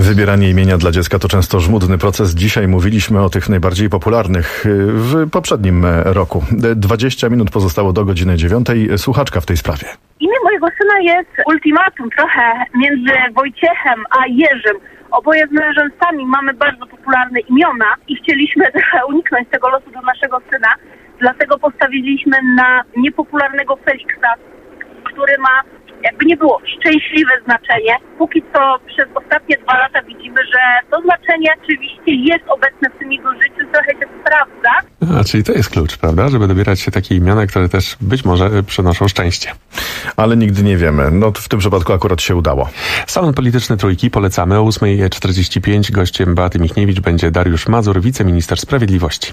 Wybieranie imienia dla dziecka to często żmudny proces. Dzisiaj mówiliśmy o tych najbardziej popularnych w poprzednim roku. 20 minut pozostało do godziny 9. Słuchaczka w tej sprawie. Imię mojego syna jest ultimatum trochę między Wojciechem a Jerzym. Oboje z mężczyznami mamy bardzo popularne imiona i chcieliśmy trochę uniknąć tego losu do naszego syna. Dlatego postawiliśmy na niepopularnego Feliksa, który ma, jakby nie było, szczęśliwe znaczenie. Póki co przez ostatnie 2 lata widzimy, że to znaczenie oczywiście jest obecne w tym jego życiu, trochę się sprawdza. Czyli to jest klucz, prawda? Żeby dobierać się takie imiona, które też być może przynoszą szczęście. Ale nigdy nie wiemy. No w tym przypadku akurat się udało. Salon Polityczny Trójki polecamy. O 8:45 gościem Beaty Michniewicz będzie Dariusz Mazur, wiceminister sprawiedliwości.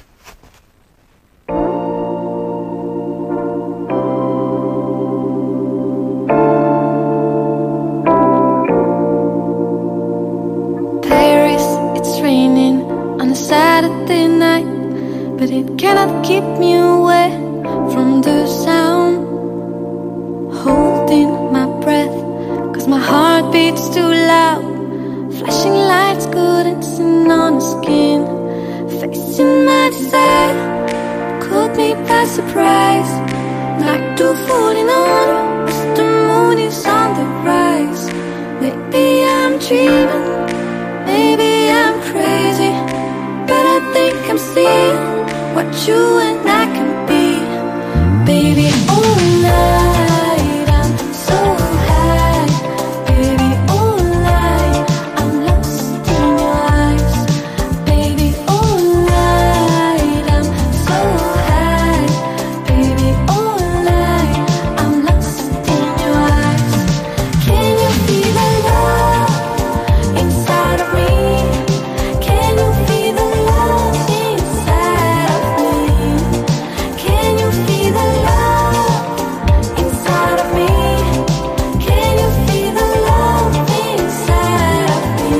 Saturday night, but it cannot keep me away from the sound. Holding my breath, 'cause my heart beats too loud. Flashing lights couldn't see on the skin. Facing my desire, caught me by surprise. Like two falling on, as the moon is on the rise. Maybe I'm dreaming, maybe I'm crazy, but I think I'm seeing what you and I can be. Baby, all night I'm so high. Baby, all night I'm lost in your eyes. Baby, all night I'm so high. Baby, all night I'm lost in your eyes. Can you feel the love inside of me? Can you feel the love inside of me? Can you feel the love inside of me? Can you feel the love inside of me?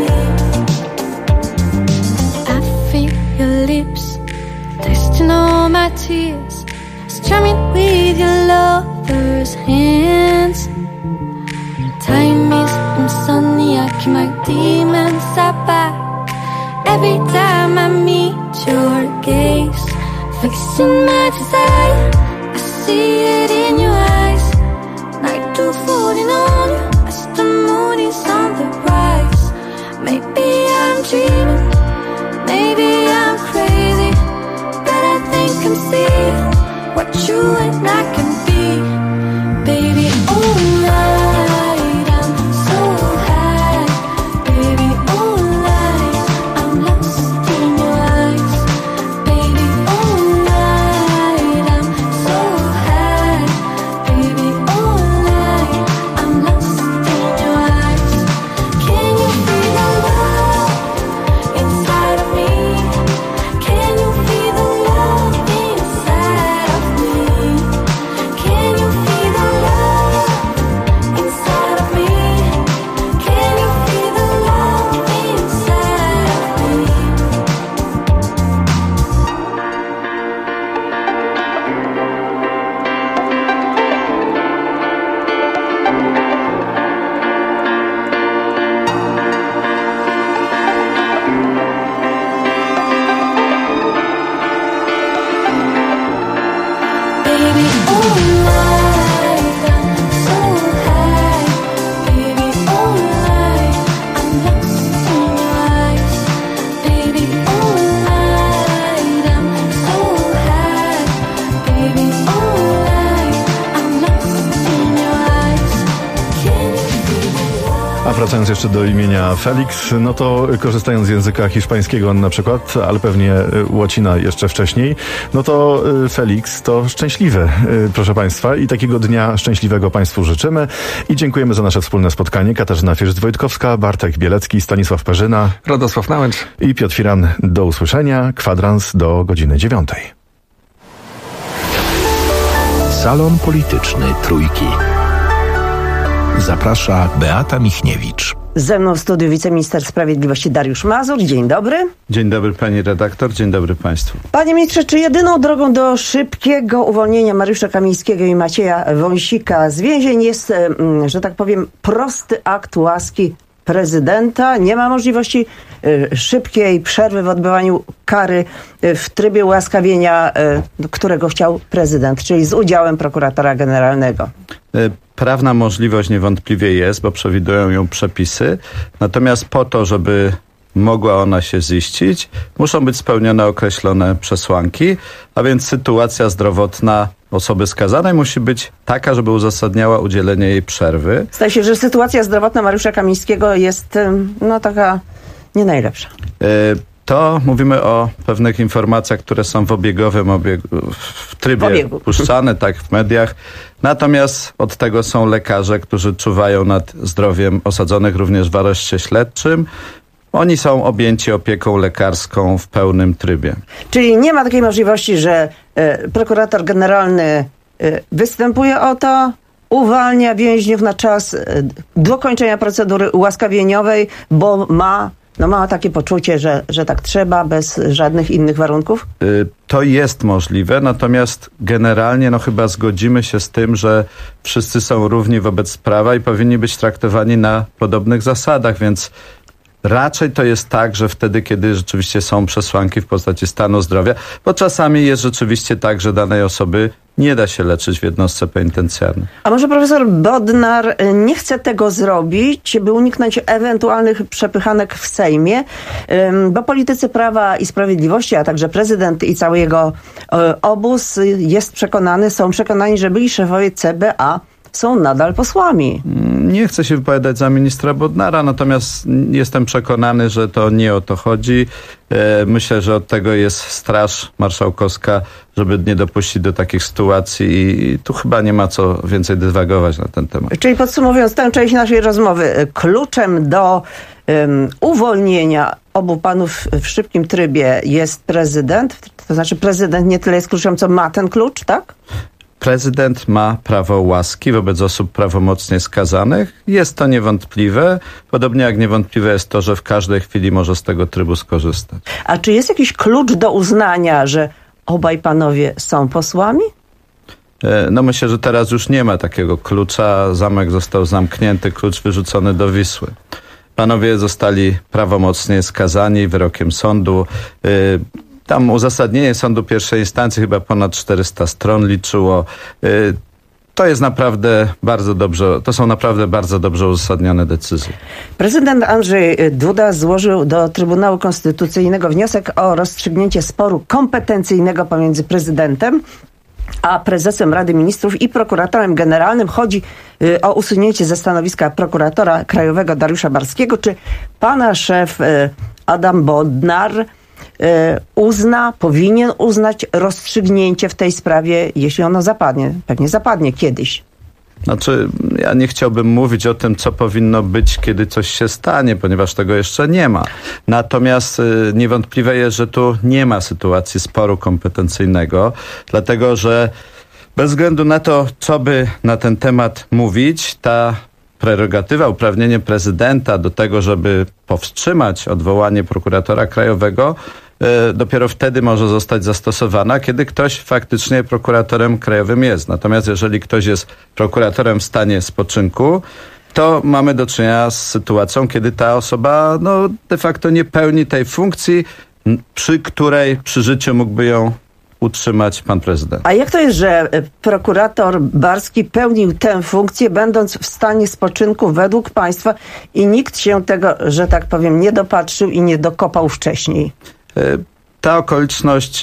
I feel your lips tasting all my tears, strumming with your lover's hands. Time is insomnia, I keep my demons at back. Every time I meet your gaze, fixing my desire, I see it in your eyes. Night two falling on you, as the moon is on the rise. Maybe I'm dreaming, maybe I'm crazy, but I think I'm seeing what you and I can be. Baby, all night I'm so high. Baby, all night I'm lost in your eyes. Baby, all night I'm so high. Baby, all night I'm lost in your eyes. Can you feel the love inside of me? Can you feel the love inside of me? Can you feel the love inside of me? Can you feel the love inside Baby, all night I'm so high. Baby, all night I'm lost in your eyes. Baby, all night I'm so high. Baby, all night I'm lost in your eyes. Can you feel the love? A wracając jeszcze do imienia Felix, no to korzystając z języka hiszpańskiego na przykład, ale pewnie łacina jeszcze wcześniej, no to Felix to szczęśliwy, proszę Państwa, i takiego dnia szczęśliwego Państwu życzymy i dziękujemy za nasze wspólne spotkanie. Katarzyna Fierz-Wojtkowska, Bartek Bielecki, Stanisław Perzyna, Radosław Nałęcz i Piotr Firan. Do usłyszenia. Kwadrans do godziny 9. Salon Polityczny Trójki. Zaprasza Beata Michniewicz. Ze mną w studiu wiceminister sprawiedliwości Dariusz Mazur. Dzień dobry. Dzień dobry pani redaktor, dzień dobry państwu. Panie ministrze, czy jedyną drogą do szybkiego uwolnienia Mariusza Kamińskiego i Macieja Wąsika z więzień jest, że tak powiem, prosty akt łaski prezydenta. Nie ma możliwości szybkiej przerwy w odbywaniu kary w trybie ułaskawienia, którego chciał prezydent, czyli z udziałem prokuratora generalnego. Prawna możliwość niewątpliwie jest, bo przewidują ją przepisy. Natomiast po to, żeby mogła ona się ziścić, muszą być spełnione określone przesłanki, a więc sytuacja zdrowotna osoby skazanej musi być taka, żeby uzasadniała udzielenie jej przerwy. Zdaje się, że sytuacja zdrowotna Mariusza Kamińskiego jest taka nie najlepsza. To mówimy o pewnych informacjach, które są w trybie puszczane, tak, w mediach. Natomiast od tego są lekarze, którzy czuwają nad zdrowiem osadzonych również w areszcie śledczym. Oni są objęci opieką lekarską w pełnym trybie. Czyli nie ma takiej możliwości, że prokurator generalny występuje o to, uwalnia więźniów na czas dokończenia procedury ułaskawieniowej, bo ma takie poczucie, że tak trzeba, bez żadnych innych warunków? To jest możliwe, natomiast generalnie chyba zgodzimy się z tym, że wszyscy są równi wobec prawa i powinni być traktowani na podobnych zasadach, więc raczej to jest tak, że wtedy, kiedy rzeczywiście są przesłanki w postaci stanu zdrowia, bo czasami jest rzeczywiście tak, że danej osoby nie da się leczyć w jednostce penitencjarnej. A może profesor Bodnar nie chce tego zrobić, by uniknąć ewentualnych przepychanek w Sejmie, bo politycy Prawa i Sprawiedliwości, a także prezydent i cały jego obóz są przekonani, że byli szefowie CBA są nadal posłami. Nie chcę się wypowiadać za ministra Bodnara, natomiast jestem przekonany, że to nie o to chodzi. Myślę, że od tego jest Straż Marszałkowska, żeby nie dopuścić do takich sytuacji i tu chyba nie ma co więcej dywagować na ten temat. Czyli podsumowując tę część naszej rozmowy, kluczem do uwolnienia obu panów w szybkim trybie jest prezydent, to znaczy prezydent nie tyle jest kluczem, co ma ten klucz, tak? Prezydent ma prawo łaski wobec osób prawomocnie skazanych. Jest to niewątpliwe, podobnie jak niewątpliwe jest to, że w każdej chwili może z tego trybu skorzystać. A czy jest jakiś klucz do uznania, że obaj panowie są posłami? Myślę, że teraz już nie ma takiego klucza. Zamek został zamknięty, klucz wyrzucony do Wisły. Panowie zostali prawomocnie skazani wyrokiem sądu. Tam uzasadnienie sądu pierwszej instancji chyba ponad 400 stron liczyło. To jest naprawdę to są naprawdę bardzo dobrze uzasadnione decyzje. Prezydent Andrzej Duda złożył do Trybunału Konstytucyjnego wniosek o rozstrzygnięcie sporu kompetencyjnego pomiędzy prezydentem a prezesem Rady Ministrów i prokuratorem generalnym. Chodzi o usunięcie ze stanowiska prokuratora krajowego Dariusza Barskiego. Czy pana szef Adam Bodnar powinien uznać rozstrzygnięcie w tej sprawie, jeśli ono zapadnie? Pewnie zapadnie kiedyś. Ja nie chciałbym mówić o tym, co powinno być, kiedy coś się stanie, ponieważ tego jeszcze nie ma. Natomiast niewątpliwe jest, że tu nie ma sytuacji sporu kompetencyjnego, dlatego że bez względu na to, co by na ten temat mówić, ta prerogatywa, uprawnienie prezydenta do tego, żeby powstrzymać odwołanie prokuratora krajowego, dopiero wtedy może zostać zastosowana, kiedy ktoś faktycznie prokuratorem krajowym jest. Natomiast jeżeli ktoś jest prokuratorem w stanie spoczynku, to mamy do czynienia z sytuacją, kiedy ta osoba de facto nie pełni tej funkcji, przy której przy życiu mógłby ją utrzymać pan prezydent. A jak to jest, że prokurator Barski pełnił tę funkcję, będąc w stanie spoczynku według państwa i nikt się tego, że tak powiem, nie dopatrzył i nie dokopał wcześniej? Ta okoliczność,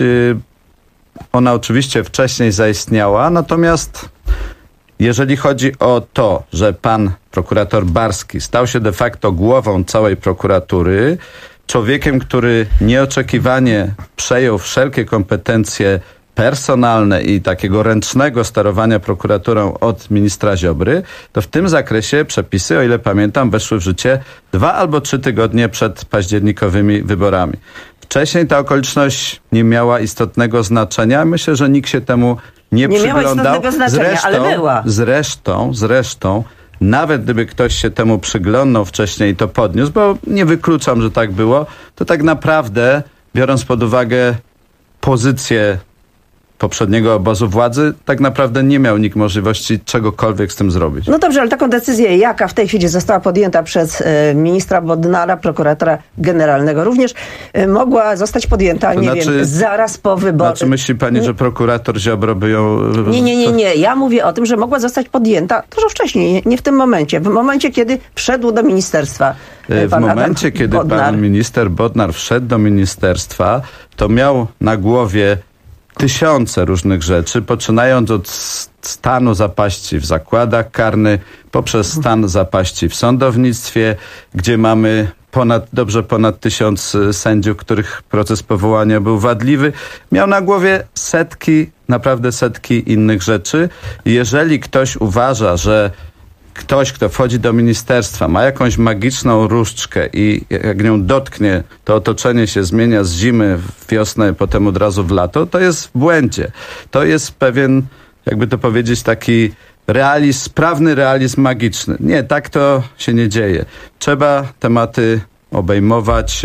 ona oczywiście wcześniej zaistniała, natomiast jeżeli chodzi o to, że pan prokurator Barski stał się de facto głową całej prokuratury, człowiekiem, który nieoczekiwanie przejął wszelkie kompetencje personalne i takiego ręcznego sterowania prokuraturą od ministra Ziobry, to w tym zakresie przepisy, o ile pamiętam, weszły w życie 2 albo 3 tygodnie przed październikowymi wyborami. Wcześniej ta okoliczność nie miała istotnego znaczenia. Myślę, że nikt się temu nie przyglądał. Miała istotnego znaczenia, ale była. Zresztą, nawet gdyby ktoś się temu przyglądał wcześniej i to podniósł, bo nie wykluczam, że tak było, to tak naprawdę, biorąc pod uwagę pozycję poprzedniego obozu władzy, tak naprawdę nie miał nikt możliwości czegokolwiek z tym zrobić. No dobrze, ale taką decyzję, jaka w tej chwili została podjęta przez ministra Bodnara, prokuratora generalnego, również mogła zostać podjęta, wiem, zaraz po wyborach. Znaczy myśli pani, że prokurator Ziobro by ją... Nie. Ja mówię o tym, że mogła zostać podjęta dużo wcześniej, nie w tym momencie. W momencie, kiedy wszedł do ministerstwa pan momencie, kiedy pan minister Bodnar wszedł do ministerstwa, to miał na głowie tysiące różnych rzeczy, poczynając od stanu zapaści w zakładach karnych, poprzez stan zapaści w sądownictwie, gdzie mamy ponad 1000 sędziów, których proces powołania był wadliwy. Miał na głowie naprawdę setki innych rzeczy. Jeżeli ktoś uważa, że ktoś, kto wchodzi do ministerstwa, ma jakąś magiczną różdżkę i jak nią dotknie, to otoczenie się zmienia z zimy w wiosnę, potem od razu w lato, to jest w błędzie. To jest pewien, jakby to powiedzieć, taki sprawny realizm magiczny. Nie, tak to się nie dzieje. Trzeba tematy obejmować,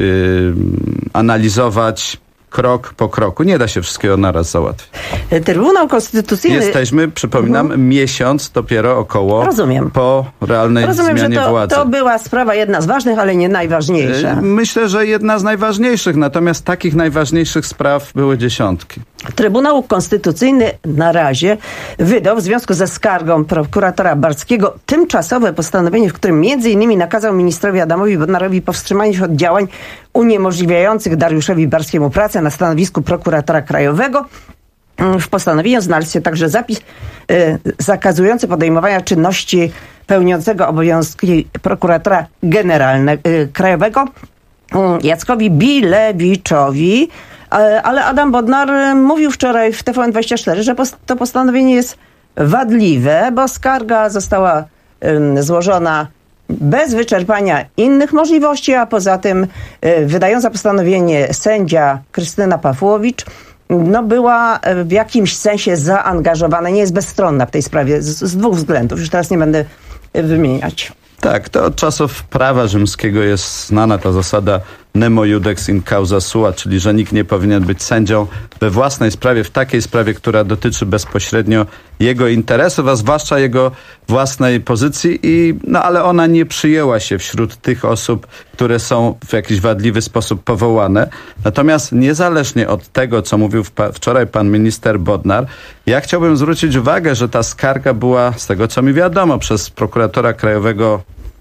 analizować krok po kroku. Nie da się wszystkiego naraz załatwić. Trybunał Konstytucyjny... Jesteśmy, przypominam, miesiąc dopiero około po realnej zmianie władzy. To była sprawa jedna z ważnych, ale nie najważniejsza. Myślę, że jedna z najważniejszych, natomiast takich najważniejszych spraw były dziesiątki. Trybunał Konstytucyjny na razie wydał w związku ze skargą prokuratora Barskiego tymczasowe postanowienie, w którym m.in. nakazał ministrowi Adamowi Bodnarowi powstrzymanie się od działań uniemożliwiających Dariuszowi Barskiemu pracę na stanowisku prokuratora krajowego. W postanowieniu znalazł się także zapis zakazujący podejmowania czynności pełniącego obowiązki prokuratora krajowego Jackowi Bilewiczowi. Ale Adam Bodnar mówił wczoraj w TVN24, że to postanowienie jest wadliwe, bo skarga została złożona bez wyczerpania innych możliwości, a poza tym wydająca postanowienie sędzia Krystyna Pawłowicz była w jakimś sensie zaangażowana, nie jest bezstronna w tej sprawie z dwóch względów. Już teraz nie będę wymieniać. Tak, to od czasów prawa rzymskiego jest znana ta zasada nemo iudex in causa sua, czyli że nikt nie powinien być sędzią we własnej sprawie, w takiej sprawie, która dotyczy bezpośrednio jego interesów, a zwłaszcza jego własnej pozycji, ale ona nie przyjęła się wśród tych osób, które są w jakiś wadliwy sposób powołane. Natomiast niezależnie od tego, co mówił wczoraj pan minister Bodnar, ja chciałbym zwrócić uwagę, że ta skarga była, z tego co mi wiadomo, przez prokuratora krajowego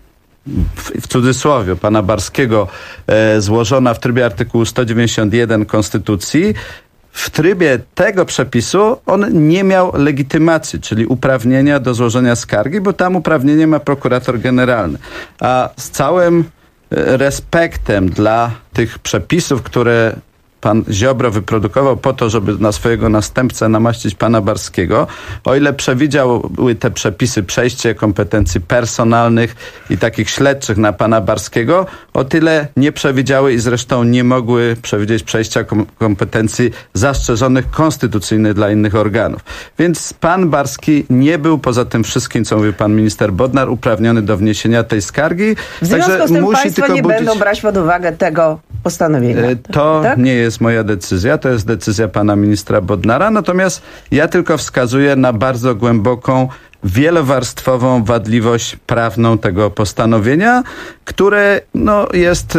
w cudzysłowie, pana Barskiego, złożona w trybie artykułu 191 Konstytucji. W trybie tego przepisu on nie miał legitymacji, czyli uprawnienia do złożenia skargi, bo tam uprawnienie ma prokurator generalny. A z całym respektem dla tych przepisów, które pan Ziobro wyprodukował po to, żeby na swojego następcę namaścić pana Barskiego, o ile przewidziały te przepisy przejście kompetencji personalnych i takich śledczych na pana Barskiego, o tyle nie przewidziały i zresztą nie mogły przewidzieć przejścia kompetencji zastrzeżonych konstytucyjnych dla innych organów. Więc pan Barski nie był, poza tym wszystkim, co mówił pan minister Bodnar, uprawniony do wniesienia tej skargi. W związku z tym państwo nie będą brać pod uwagę tego postanowienia. To tak? Nie jest moja decyzja, to jest decyzja pana ministra Bodnara, natomiast ja tylko wskazuję na bardzo głęboką, wielowarstwową wadliwość prawną tego postanowienia, które jest...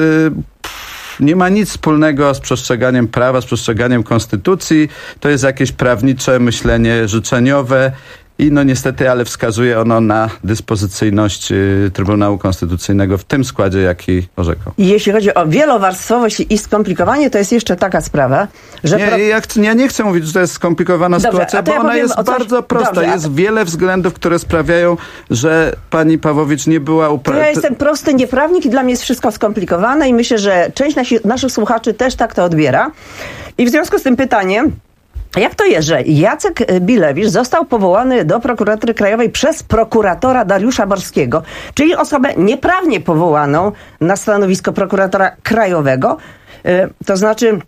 nie ma nic wspólnego z przestrzeganiem prawa, z przestrzeganiem konstytucji. To jest jakieś prawnicze myślenie życzeniowe i niestety, ale wskazuje ono na dyspozycyjność Trybunału Konstytucyjnego w tym składzie, jaki orzekał. Jeśli chodzi o wielowarstwowość i skomplikowanie, to jest jeszcze taka sprawa, że... Ja nie chcę mówić, że to jest skomplikowana sytuacja, bo ona jest bardzo prosta. Jest wiele względów, które sprawiają, że pani Pawłowicz nie była Ja jestem prosty nieprawnik i dla mnie jest wszystko skomplikowane i myślę, że część naszych słuchaczy też tak to odbiera. I w związku z tym pytanie... Jak to jest, że Jacek Bilewicz został powołany do prokuratury krajowej przez prokuratora Dariusza Barskiego, czyli osobę nieprawnie powołaną na stanowisko prokuratora krajowego? To znaczy,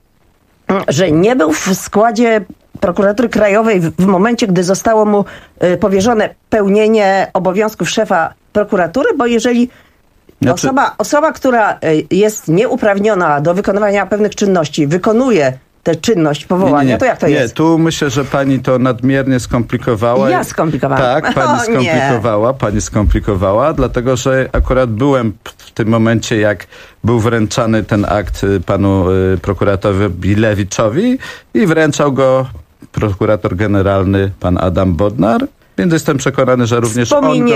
że nie był w składzie prokuratury krajowej w momencie, gdy zostało mu powierzone pełnienie obowiązków szefa prokuratury, bo jeżeli osoba, która jest nieuprawniona do wykonywania pewnych czynności, wykonuje tę czynność powołania, to jak to jest? Nie, tu myślę, że pani to nadmiernie skomplikowała. Ja skomplikowałam. Tak, pani skomplikowała, dlatego że akurat byłem w tym momencie, jak był wręczany ten akt panu prokuratorowi Bilewiczowi i wręczał go prokurator generalny pan Adam Bodnar. Więc jestem przekonany, że również,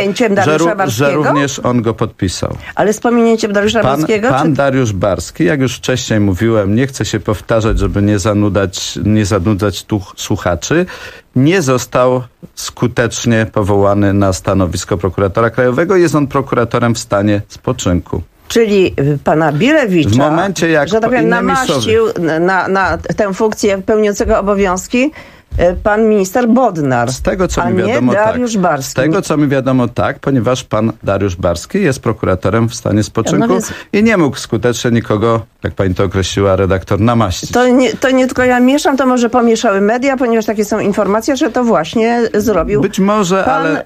on go podpisał. Ale z pominięciem Dariusza Barskiego? Pan Dariusz Barski, jak już wcześniej mówiłem, nie chcę się powtarzać, żeby nie zanudzać tu słuchaczy, nie został skutecznie powołany na stanowisko prokuratora krajowego. Jest on prokuratorem w stanie spoczynku. Czyli pana Bilewicza, w momencie, jak że tak powiem, namaścił na tę funkcję pełniącego obowiązki pan minister Bodnar, z tego, co mi wiadomo, Dariusz Barski. Z tego, co mi wiadomo, tak, ponieważ pan Dariusz Barski jest prokuratorem w stanie spoczynku i nie mógł skutecznie nikogo, jak pani to określiła, redaktor, namaścić. To nie tylko ja mieszam, to może pomieszały media, ponieważ takie są informacje, że to właśnie zrobił być może,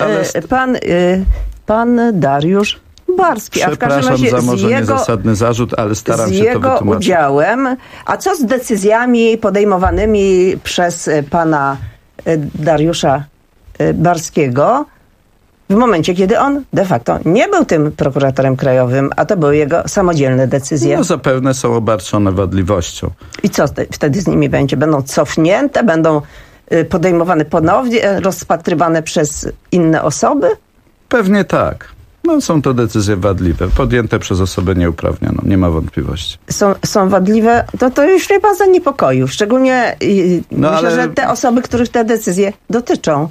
pan Dariusz Barski. Przepraszam za może niezasadny zarzut, ale staram się to wytłumaczyć. Z jego udziałem. A co z decyzjami podejmowanymi przez pana Dariusza Barskiego w momencie, kiedy on de facto nie był tym prokuratorem krajowym, a to były jego samodzielne decyzje? No zapewne są obarczone wadliwością. I co wtedy z nimi będzie? Będą cofnięte? Będą podejmowane ponownie? Rozpatrywane przez inne osoby? Pewnie tak. No, są to decyzje wadliwe, podjęte przez osobę nieuprawnioną, nie ma wątpliwości. Są wadliwe, to już mnie pan zaniepokoił. Szczególnie myślę, że te osoby, których te decyzje dotyczą.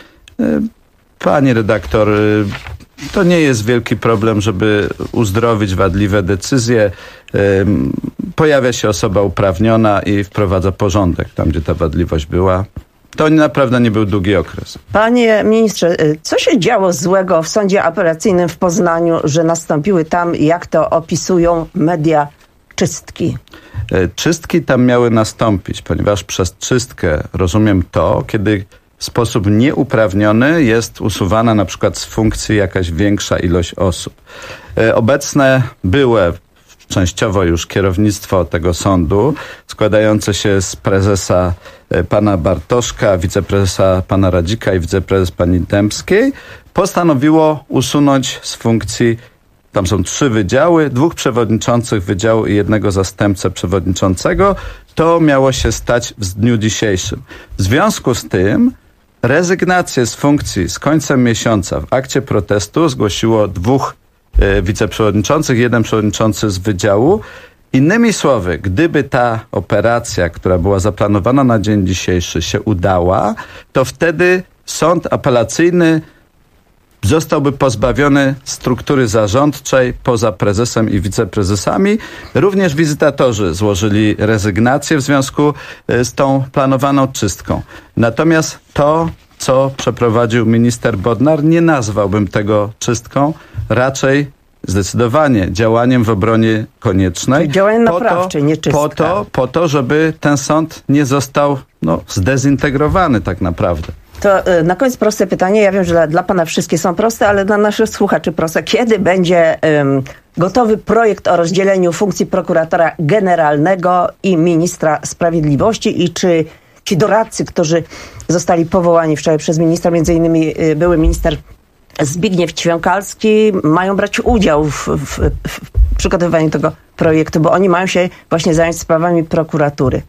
Pani redaktor, to nie jest wielki problem, żeby uzdrowić wadliwe decyzje. Pojawia się osoba uprawniona i wprowadza porządek tam, gdzie ta wadliwość była. To naprawdę nie był długi okres. Panie ministrze, co się działo złego w sądzie apelacyjnym w Poznaniu, że nastąpiły tam, jak to opisują media, czystki? Czystki tam miały nastąpić, ponieważ przez czystkę rozumiem to, kiedy w sposób nieuprawniony jest usuwana na przykład z funkcji jakaś większa ilość osób. Obecne były częściowo już kierownictwo tego sądu, składające się z prezesa pana Bartoszka, wiceprezesa pana Radzika i wiceprezes pani Dębskiej, postanowiło usunąć z funkcji, tam są 3 wydziały, 2 przewodniczących wydziału i 1 zastępcę przewodniczącego. To miało się stać w dniu dzisiejszym. W związku z tym rezygnację z funkcji z końcem miesiąca w akcie protestu zgłosiło 2 wiceprzewodniczących, 1 przewodniczący z wydziału. Innymi słowy, gdyby ta operacja, która była zaplanowana na dzień dzisiejszy, się udała, to wtedy sąd apelacyjny zostałby pozbawiony struktury zarządczej poza prezesem i wiceprezesami. Również wizytatorzy złożyli rezygnację w związku z tą planowaną czystką. Natomiast to, co przeprowadził minister Bodnar, nie nazwałbym tego czystką, raczej zdecydowanie działaniem w obronie koniecznej. Działaniem naprawczym, nie czystka. Po to, żeby ten sąd nie został zdezintegrowany tak naprawdę. To na koniec proste pytanie. Ja wiem, że dla pana wszystkie są proste, ale dla naszych słuchaczy proste. Kiedy będzie gotowy projekt o rozdzieleniu funkcji prokuratora generalnego i ministra sprawiedliwości i czy ci doradcy, którzy zostali powołani wczoraj przez ministra, między innymi były minister Zbigniew Ćwiąkalski, mają brać udział w przygotowywaniu tego projektu, bo oni mają się właśnie zająć sprawami prokuratury.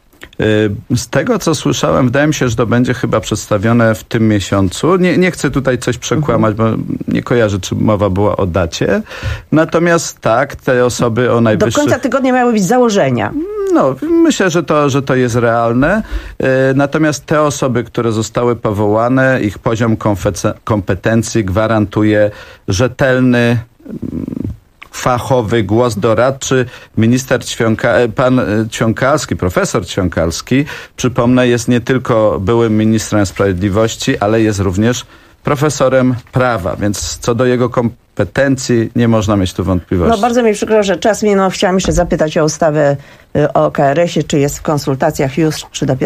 Z tego, co słyszałem, wydaje mi się, że to będzie chyba przedstawione w tym miesiącu. Nie chcę tutaj coś przekłamać, bo nie kojarzę, czy mowa była o dacie. Natomiast tak, te osoby o najwyższych... Do końca tygodnia miały być założenia. No, myślę, że to jest realne. Natomiast te osoby, które zostały powołane, ich poziom kompetencji gwarantuje rzetelny, fachowy głos doradczy. Pan Ćwiąkalski, profesor Ćwiąkalski, przypomnę, jest nie tylko byłym ministrem sprawiedliwości, ale jest również profesorem prawa, więc co do jego kompetencji nie można mieć tu wątpliwości. No bardzo mi przykro, że czas minął. Chciałam jeszcze zapytać o ustawę o KRS-ie, czy jest w konsultacjach już, czy dopiero